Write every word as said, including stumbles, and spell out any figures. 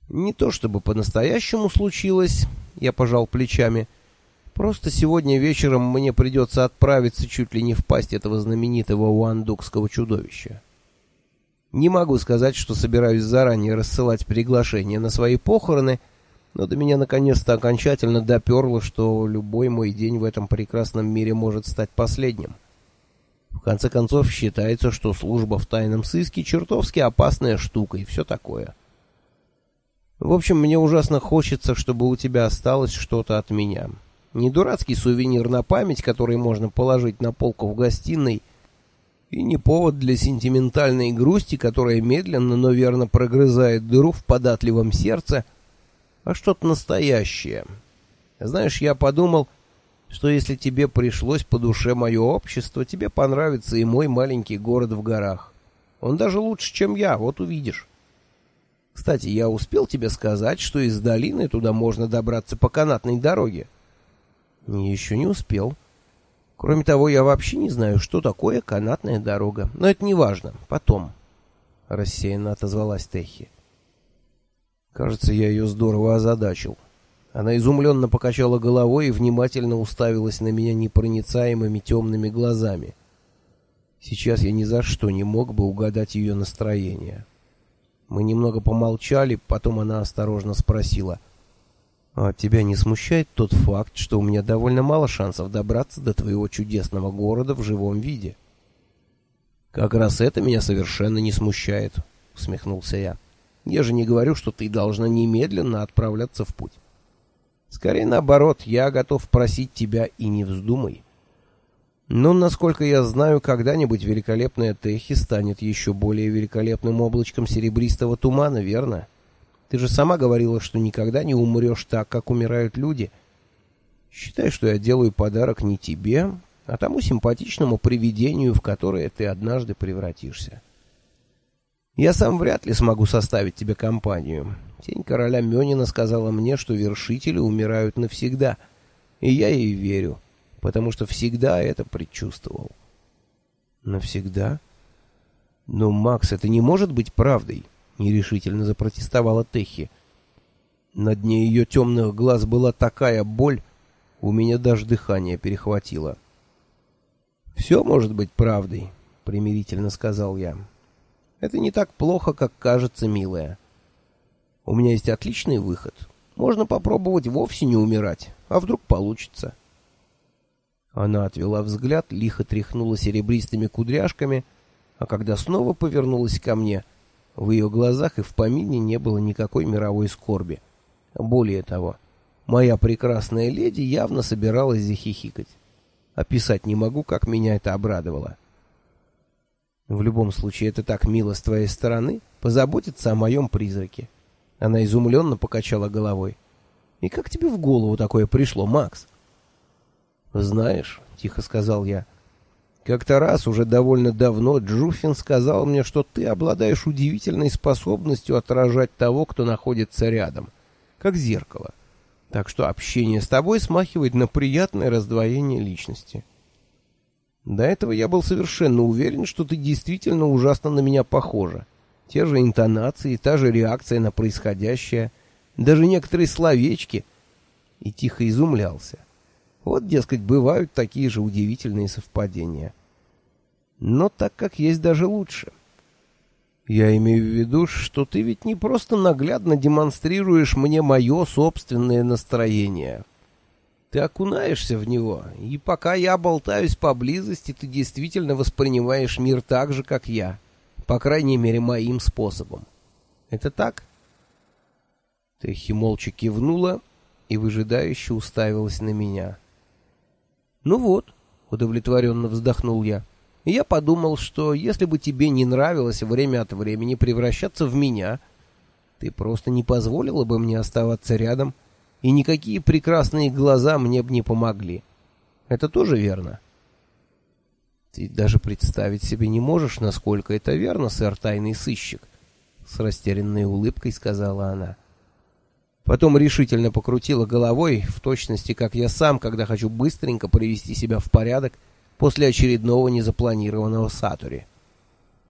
Не то чтобы по-настоящему случилось, я пожал плечами. Просто сегодня вечером мне придется отправиться чуть ли не в пасть этого знаменитого уандукского чудовища. Не могу сказать, что собираюсь заранее рассылать приглашения на свои похороны, но до меня наконец-то окончательно доперло, что любой мой день в этом прекрасном мире может стать последним. В конце концов, считается, что служба в тайном сыске чертовски опасная штука и все такое. В общем, мне ужасно хочется, чтобы у тебя осталось что-то от меня. Не дурацкий сувенир на память, который можно положить на полку в гостиной, и не повод для сентиментальной грусти, которая медленно, но верно прогрызает дыру в податливом сердце, а что-то настоящее. Знаешь, я подумал, что если тебе пришлось по душе мое общество, тебе понравится и мой маленький город в горах. Он даже лучше, чем я, вот увидишь. Кстати, я успел тебе сказать, что из долины туда можно добраться по канатной дороге? Еще не успел. Кроме того, я вообще не знаю, что такое канатная дорога. Но это не важно. Потом. Рассеянно отозвалась Техи. Кажется, я ее здорово озадачил. Она изумленно покачала головой и внимательно уставилась на меня непроницаемыми темными глазами. Сейчас я ни за что не мог бы угадать ее настроение. Мы немного помолчали, потом она осторожно спросила: «А тебя не смущает тот факт, что у меня довольно мало шансов добраться до твоего чудесного города в живом виде?» «Как раз это меня совершенно не смущает», — усмехнулся я. «Я же не говорю, что ты должна немедленно отправляться в путь. Скорее наоборот, я готов просить тебя и не вздумай. Но, насколько я знаю, когда-нибудь великолепная Техи станет еще более великолепным облачком серебристого тумана, верно? Ты же сама говорила, что никогда не умрешь так, как умирают люди. Считай, что я делаю подарок не тебе, а тому симпатичному привидению, в которое ты однажды превратишься. Я сам вряд ли смогу составить тебе компанию. Тень короля Мёнина сказала мне, что вершители умирают навсегда, и я ей верю, потому что всегда это предчувствовал». «Навсегда? Но, Макс, это не может быть правдой», — нерешительно запротестовала Техи. На дне ее темных глаз была такая боль, у меня даже дыхание перехватило. «Все может быть правдой», — примирительно сказал я. «Это не так плохо, как кажется, милая. У меня есть отличный выход. Можно попробовать вовсе не умирать, а вдруг получится». Она отвела взгляд, лихо тряхнула серебристыми кудряшками, а когда снова повернулась ко мне, в ее глазах и в помине не было никакой мировой скорби. Более того, моя прекрасная леди явно собиралась захихикать. Описать не могу, как меня это обрадовало. «В любом случае, это так мило с твоей стороны позаботиться о моем призраке». Она изумленно покачала головой. «И как тебе в голову такое пришло, Макс?» «Знаешь», — тихо сказал я, — «как-то раз уже довольно давно Джуффин сказал мне, что ты обладаешь удивительной способностью отражать того, кто находится рядом, как зеркало. Так что общение с тобой смахивает на приятное раздвоение личности. До этого я был совершенно уверен, что ты действительно ужасно на меня похожа. Те же интонации, та же реакция на происходящее, даже некоторые словечки». И тихо изумлялся. Вот, дескать, бывают такие же удивительные совпадения. Но так как есть, даже лучше. Я имею в виду, что ты ведь не просто наглядно демонстрируешь мне мое собственное настроение. Ты окунаешься в него, и пока я болтаюсь поблизости, ты действительно воспринимаешь мир так же, как я. По крайней мере, моим способом. Это так?» Техи молча кивнула и выжидающе уставилась на меня. «Ну вот», — удовлетворенно вздохнул я, — «и я подумал, что если бы тебе не нравилось время от времени превращаться в меня, ты просто не позволила бы мне оставаться рядом, и никакие прекрасные глаза мне бы не помогли. Это тоже верно?» «Ты даже представить себе не можешь, насколько это верно, сэр тайный сыщик», — с растерянной улыбкой сказала она. Потом решительно покрутила головой, в точности, как я сам, когда хочу быстренько привести себя в порядок после очередного незапланированного сатури.